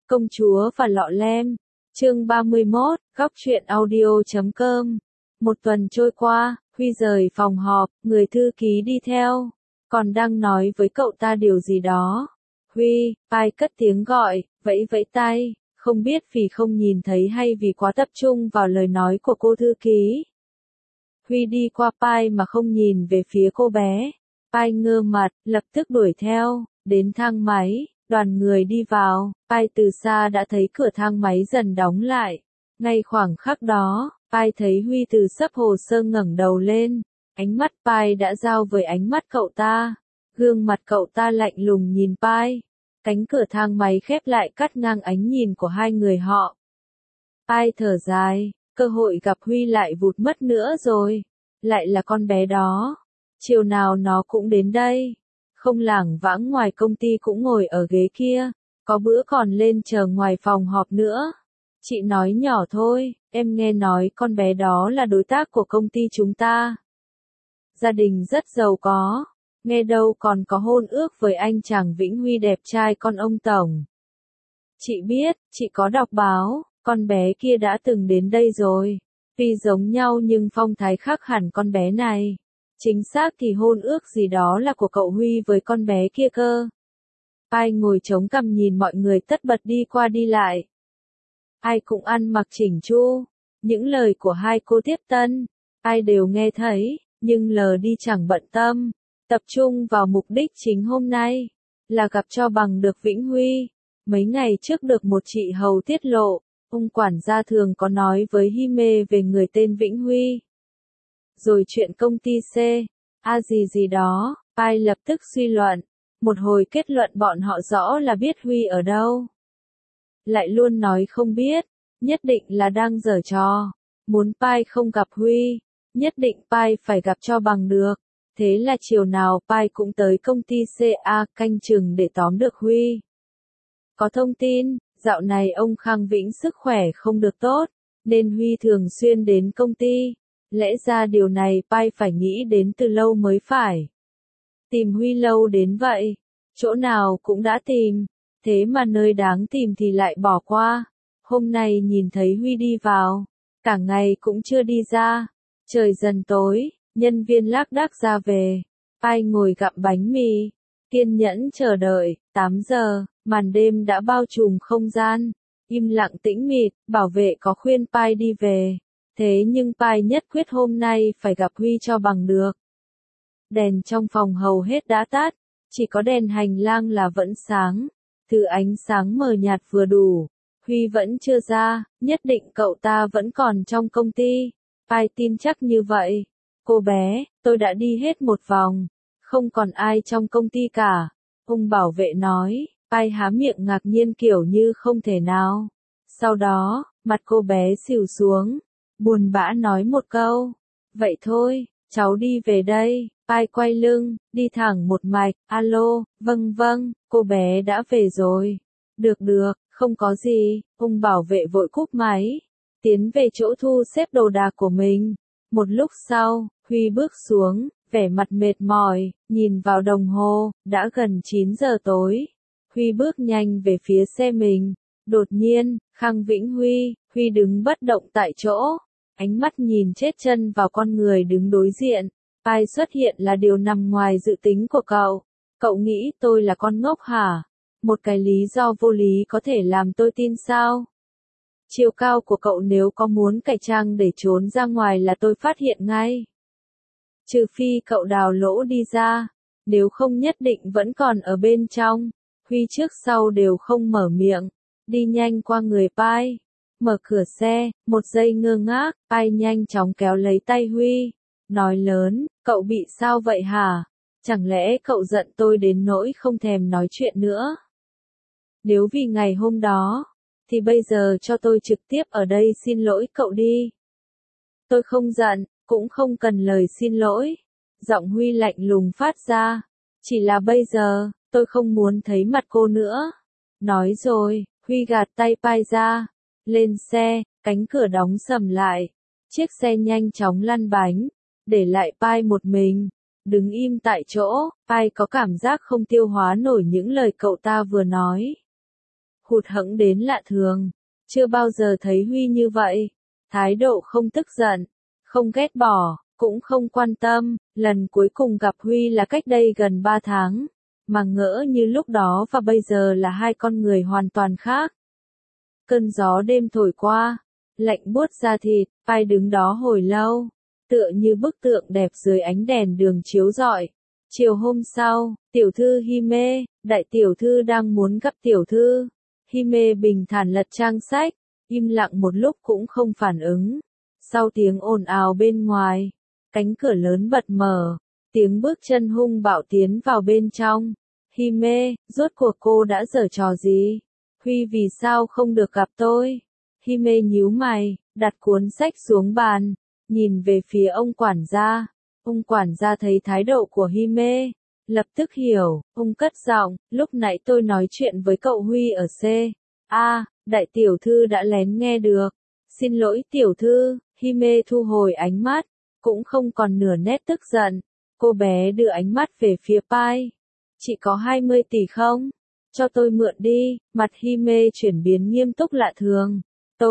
Công chúa và lọ lem. Chương 31, góc truyện audio.com. Một tuần trôi qua, Huy rời phòng họp, người thư ký đi theo, còn đang nói với cậu ta điều gì đó. Huy, Pai cất tiếng gọi, vẫy vẫy tay, không biết vì không nhìn thấy hay vì quá tập trung vào lời nói của cô thư ký. Huy đi qua Pai mà không nhìn về phía cô bé. Pai ngơ mặt, lập tức đuổi theo, đến thang máy. Đoàn người đi vào, Pai từ xa đã thấy cửa thang máy dần đóng lại. Ngay khoảng khắc đó, Pai thấy Huy từ xấp hồ sơ ngẩng đầu lên. Ánh mắt Pai đã giao với ánh mắt cậu ta. Gương mặt cậu ta lạnh lùng nhìn Pai. Cánh cửa thang máy khép lại cắt ngang ánh nhìn của hai người họ. Pai thở dài, cơ hội gặp Huy lại vụt mất nữa rồi. Lại là con bé đó. Chiều nào nó cũng đến đây. Không lảng vãng ngoài công ty cũng ngồi ở ghế kia, có bữa còn lên chờ ngoài phòng họp nữa. Chị nói nhỏ thôi, em nghe nói con bé đó là đối tác của công ty chúng ta. Gia đình rất giàu có, nghe đâu còn có hôn ước với anh chàng Vĩnh Huy đẹp trai con ông tổng. Chị biết, chị có đọc báo, con bé kia đã từng đến đây rồi. Tuy giống nhau nhưng phong thái khác hẳn con bé này. Chính xác thì hôn ước gì đó là của cậu Huy với con bé kia cơ. Pai ngồi chống cằm nhìn mọi người tất bật đi qua đi lại. Ai cũng ăn mặc chỉnh chu. Những lời của hai cô tiếp tân, ai đều nghe thấy, nhưng lờ đi chẳng bận tâm. Tập trung vào mục đích chính hôm nay, là gặp cho bằng được Vĩnh Huy. Mấy ngày trước được một chị hầu tiết lộ, ông quản gia thường có nói với Hime về người tên Vĩnh Huy. Rồi chuyện công ty C, gì đó, Pai lập tức suy luận. Một hồi kết luận bọn họ rõ là biết Huy ở đâu. Lại luôn nói không biết, nhất định là đang giở trò. Muốn Pai không gặp Huy, nhất định Pai phải gặp cho bằng được. Thế là chiều nào Pai cũng tới công ty CA canh chừng để tóm được Huy. Có thông tin, dạo này ông Khang Vĩnh sức khỏe không được tốt, nên Huy thường xuyên đến công ty. Lẽ ra điều này Pai phải nghĩ đến từ lâu mới phải. Tìm Huy lâu đến vậy, chỗ nào cũng đã tìm, thế mà nơi đáng tìm thì lại bỏ qua. Hôm nay nhìn thấy Huy đi vào, cả ngày cũng chưa đi ra. Trời dần tối, nhân viên lác đác ra về. Pai ngồi gặm bánh mì, kiên nhẫn chờ đợi. 8 giờ, màn đêm đã bao trùm không gian. Im lặng tĩnh mịt, bảo vệ có khuyên Pai đi về. Thế nhưng Pai nhất quyết hôm nay phải gặp Huy cho bằng được. Đèn trong phòng hầu hết đã tắt, chỉ có đèn hành lang là vẫn sáng. Thứ ánh sáng mờ nhạt vừa đủ. Huy vẫn chưa ra, nhất định cậu ta vẫn còn trong công ty. Pai tin chắc như vậy. Cô bé, tôi đã đi hết một vòng, không còn ai trong công ty cả. Ông bảo vệ nói, Pai há miệng ngạc nhiên kiểu như không thể nào. Sau đó, mặt cô bé xỉu xuống. Buồn bã nói một câu. Vậy thôi, cháu đi về đây. Pai quay lưng, đi thẳng một mạch. Alo, vâng, cô bé đã về rồi. Được, không có gì. Ông bảo vệ vội cúp máy. Tiến về chỗ thu xếp đồ đạc của mình. Một lúc sau, Huy bước xuống, vẻ mặt mệt mỏi, nhìn vào đồng hồ, đã gần 9 giờ tối. Huy bước nhanh về phía xe mình. Đột nhiên, Khang Vĩnh Huy đứng bất động tại chỗ. Ánh mắt nhìn chết chân vào con người đứng đối diện. Pai xuất hiện là điều nằm ngoài dự tính của cậu. Cậu nghĩ tôi là con ngốc hả? Một cái lý do vô lý có thể làm tôi tin sao? Chiều cao của cậu nếu có muốn cải trang để trốn ra ngoài là tôi phát hiện ngay. Trừ phi cậu đào lỗ đi ra, nếu không nhất định vẫn còn ở bên trong. Huy trước sau đều không mở miệng, đi nhanh qua người Pai. Mở cửa xe, một giây ngơ ngác, Pai nhanh chóng kéo lấy tay Huy. Nói lớn, cậu bị sao vậy hả? Chẳng lẽ cậu giận tôi đến nỗi không thèm nói chuyện nữa? Nếu vì ngày hôm đó, thì bây giờ cho tôi trực tiếp ở đây xin lỗi cậu đi. Tôi không giận, cũng không cần lời xin lỗi. Giọng Huy lạnh lùng phát ra. Chỉ là bây giờ, tôi không muốn thấy mặt cô nữa. Nói rồi, Huy gạt tay Pai ra. Lên xe, cánh cửa đóng sầm lại. Chiếc xe nhanh chóng lăn bánh, để lại Pai một mình. Đứng im tại chỗ, Pai có cảm giác không tiêu hóa nổi những lời cậu ta vừa nói. hụt hẫng đến lạ thường. Chưa bao giờ thấy Huy như vậy. Thái độ không tức giận, không ghét bỏ, cũng không quan tâm. Lần cuối cùng gặp Huy là cách đây gần 3 tháng. Mà ngỡ như lúc đó và bây giờ là hai con người hoàn toàn khác. Cơn gió đêm thổi qua, lạnh buốt da thịt, Pai đứng đó hồi lâu, tựa như bức tượng đẹp dưới ánh đèn đường chiếu rọi. Chiều hôm sau, tiểu thư Hime, đại tiểu thư đang muốn gặp tiểu thư. Hime bình thản lật trang sách, im lặng một lúc cũng không phản ứng. Sau tiếng ồn ào bên ngoài, cánh cửa lớn bật mở, tiếng bước chân hung bạo tiến vào bên trong. Hime, rốt cuộc cô đã giở trò gì? Huy vì sao không được gặp tôi? Hime nhíu mày, đặt cuốn sách xuống bàn, nhìn về phía ông quản gia. Ông quản gia thấy thái độ của Hime, lập tức hiểu, ông cất giọng, lúc nãy tôi nói chuyện với cậu Huy ở C. Đại tiểu thư đã lén nghe được. Xin lỗi tiểu thư, Hime thu hồi ánh mắt, cũng không còn nửa nét tức giận. Cô bé đưa ánh mắt về phía Pai. Chị có 20 tỷ không? Cho tôi mượn đi, mặt Hime chuyển biến nghiêm túc lạ thường.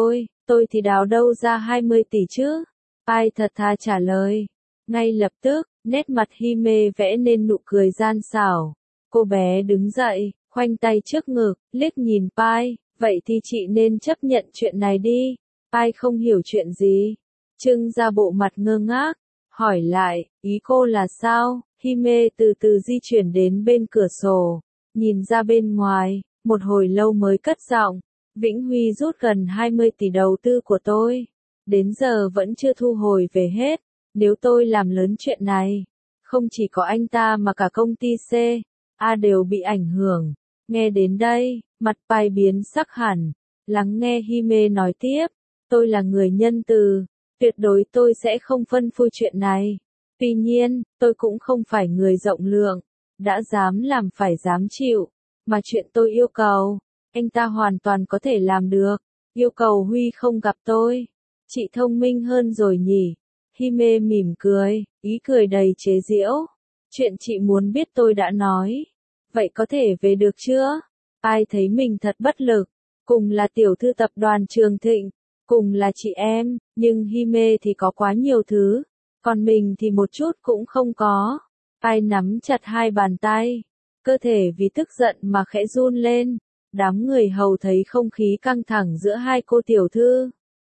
Tôi thì đào đâu ra 20 tỷ chứ? Pai thật thà trả lời. Ngay lập tức, nét mặt Hime vẽ nên nụ cười gian xảo. Cô bé đứng dậy, khoanh tay trước ngực, liếc nhìn Pai. Vậy thì chị nên chấp nhận chuyện này đi. Pai không hiểu chuyện gì. Trưng ra bộ mặt ngơ ngác. Hỏi lại, ý cô là sao? Hime từ từ di chuyển đến bên cửa sổ. Nhìn ra bên ngoài, một hồi lâu mới cất giọng. Vĩnh Huy rút gần 20 tỷ đầu tư của tôi. Đến giờ vẫn chưa thu hồi về hết. Nếu tôi làm lớn chuyện này, không chỉ có anh ta mà cả công ty C. đều bị ảnh hưởng. Nghe đến đây, mặt Pai biến sắc hẳn. Lắng nghe Hime nói tiếp. Tôi là người nhân từ. Tuyệt đối tôi sẽ không phân phui chuyện này. Tuy nhiên, tôi cũng không phải người rộng lượng. Đã dám làm phải dám chịu. Mà chuyện tôi yêu cầu, anh ta hoàn toàn có thể làm được. Yêu cầu Huy không gặp tôi. Chị thông minh hơn rồi nhỉ? Hime mỉm cười, ý cười đầy chế giễu. Chuyện chị muốn biết tôi đã nói. Vậy có thể về được chưa? Ai thấy mình thật bất lực. Cùng là tiểu thư tập đoàn Trường Thịnh. Cùng là chị em, nhưng Hime thì có quá nhiều thứ. Còn mình thì một chút cũng không có. Ai nắm chặt hai bàn tay. Cơ thể vì tức giận mà khẽ run lên. Đám người hầu thấy không khí căng thẳng giữa hai cô tiểu thư.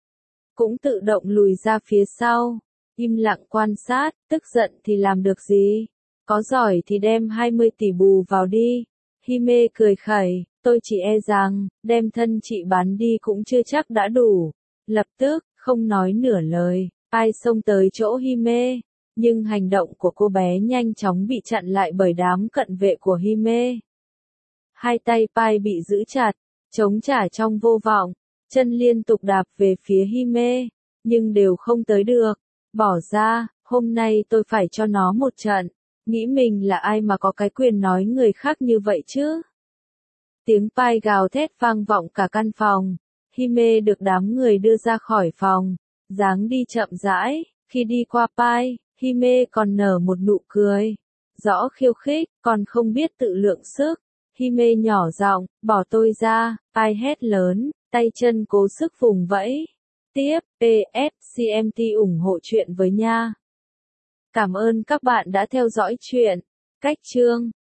Cũng tự động lùi ra phía sau. Im lặng quan sát, tức giận thì làm được gì? Có giỏi thì đem 20 tỷ bù vào đi. Hime cười khẩy, tôi chỉ e rằng, đem thân chị bán đi cũng chưa chắc đã đủ. Lập tức, không nói nửa lời, Pai xông tới chỗ Hime. Nhưng hành động của cô bé nhanh chóng bị chặn lại bởi đám cận vệ của Hime. Hai tay Pai bị giữ chặt, chống trả trong vô vọng, chân liên tục đạp về phía Hime, nhưng đều không tới được. Bỏ ra, hôm nay tôi phải cho nó một trận. Nghĩ mình là ai mà có cái quyền nói người khác như vậy chứ? Tiếng Pai gào thét vang vọng cả căn phòng. Hime được đám người đưa ra khỏi phòng, dáng đi chậm rãi. Khi đi qua Pai, Hime còn nở một nụ cười. Rõ khiêu khích, còn không biết tự lượng sức. Hime nhỏ giọng, bỏ tôi ra. Pai hét lớn, tay chân cố sức vùng vẫy. Tiếp, PS CMT ủng hộ chuyện với nha. Cảm ơn các bạn đã theo dõi chuyện. Cách chương